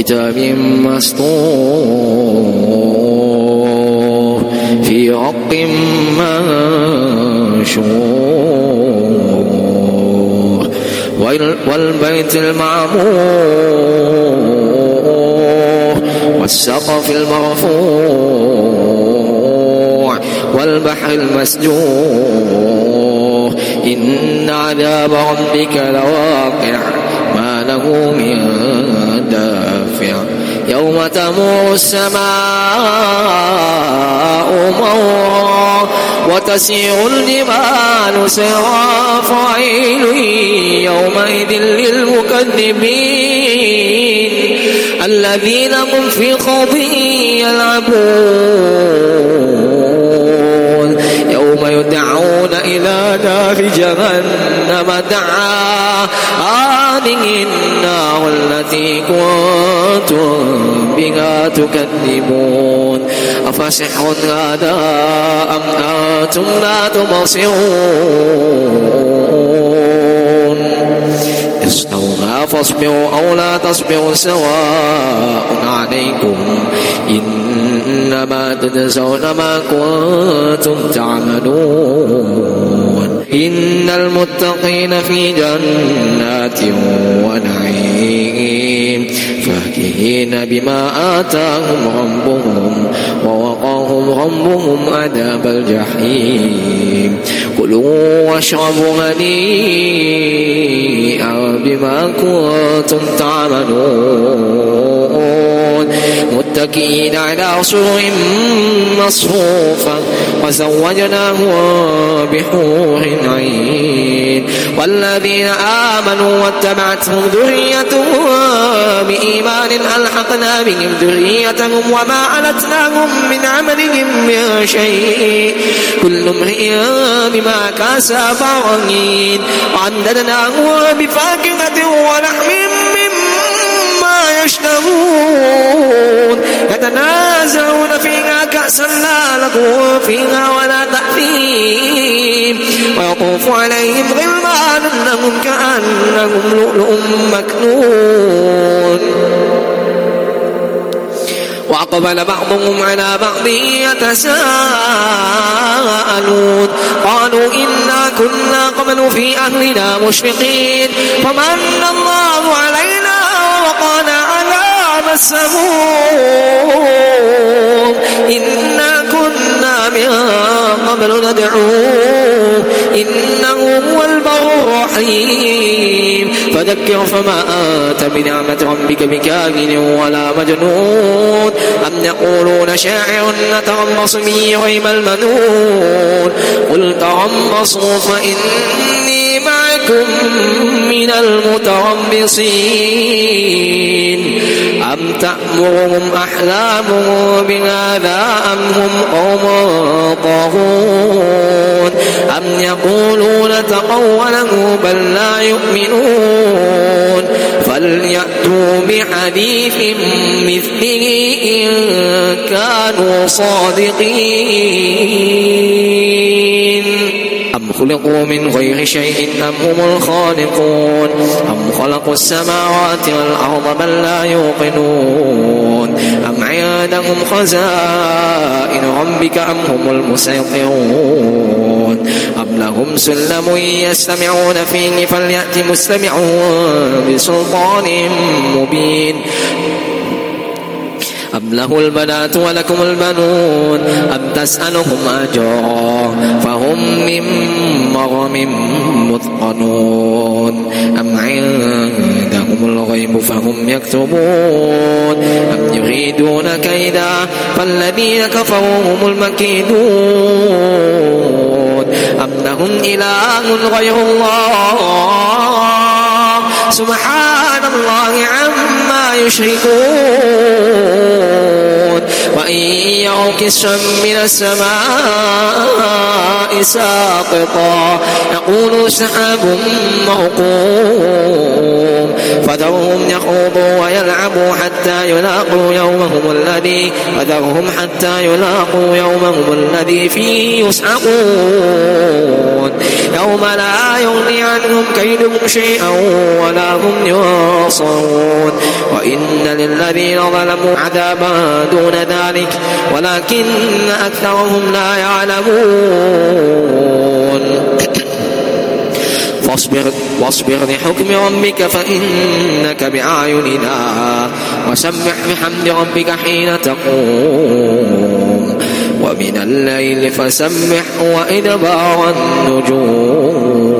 كتاب مسطور في رق منشور والبيت المعمور والسقف المرفوع والبحر المسجور إن عذاب ربك لواقع ما له من دافع يوم تمور السماء مورا وتسير الجبال سيرا فويل يومئذ للمكذبين الذين هم في خوض يلعبون يوم يدعون إلى نار جهنم دعا هذه النار التي كنتم بها تكذبون أفسحر هذا أم أنتم لا تبصرون اصلوها فاصبروا أو لا تصبروا سواء عليكم إنما تجزون ما كنتم تعملون إن المتقين في جنات ونعيم فاكهين بما آتاهم ربهم ووقاهم ربهم عذاب الجحيم كلوا واشربوا هنيئا بما كنتم تعملون متكئين على سرر مصفوفة وزوجناهم بحور عين والذين آمنوا واتبعتهم ذريتهم بإيمان ألحقنا بهم ذريتهم وما علتناهم من عملهم من شيء كل امرئ بما كسب رهين وعددناهم بفاكهة ولحم مما يشتهون يتنازعون فيها كأسا لا لغو فيها ولا تأثيم ويطوف عليهم غلمان لهم كأنهم لؤلؤ مكنون وأقبل بعضهم على بعض يتساءلون قالوا إنا كنا قبل في أهلنا مشفقين فمن الله علينا ووقانا عذاب السموم إنا كنا من قبل ندعوه إنه هو البر الرحيم فذكر فما أنت بنعمة ربك بكاهن ولا مجنون أم يقولون شاعر نتربص به ريب المنون قل تربصوا فإني معكم من المتربصين أم تأمرهم أحلامهم بهذا أم هم قوم طاغون أم يقولون تقوله بل لا يؤمنون فليأتوا بحديث مثله إن كانوا صادقين أم خلقوا من غير شيء أم هم الخالقون أم خلقوا السماوات والأرض بل لا يوقنون أم عندهم خزائن ربك أم هم المسيطرون أم لهم سلم يستمعون فيه فليأت مستمعون بسلطان مبين أم له البنات ولكم البنون أم تسألهم أجرا فهم من مغرم مثقلون أم عندهم الغيب فهم يكتبون أم يريدون كيدا فالذين كفروا هم المكيدون أم لهم إله غير الله سبحان الله عما يشركون وإن يروا كسفا من السماء ساقطا يقولوا سحاب مرقوم فذرهم يخوضوا ويلعبوا حتى يلاقوا يومهم الذي فيه يسحقون يوم لا يغني عنهم كيدهم شيئا ولا هم ينصرون وإن للذين ظلموا عذابا دون ذلك ولكن أكثرهم لا يعلمون واصبر لحكم ربك فإنك بأعيننا وسبح بحمد ربك حين تقوم ومن الليل فسبح وإدبار النجوم.